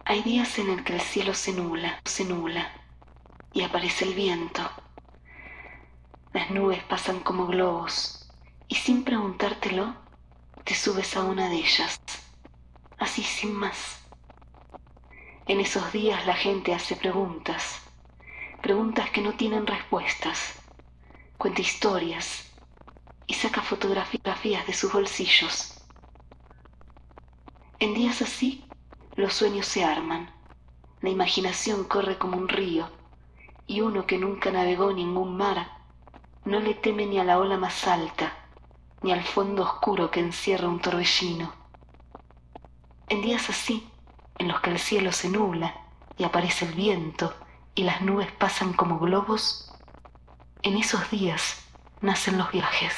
Hay días en el que el cielo se nubla y aparece el viento. Las nubes pasan como globos y sin preguntártelo te subes a una de ellas, así sin más. En esos días la gente hace preguntas, preguntas que no tienen respuestas, cuenta historias y saca fotografías de sus bolsillos. En días así, los sueños se arman, la imaginación corre como un río y uno que nunca navegó ningún mar no le teme ni a la ola más alta, ni al fondo oscuro que encierra un torbellino. En días así, en los que el cielo se nubla y aparece el viento y las nubes pasan como globos, en esos días nacen los viajes.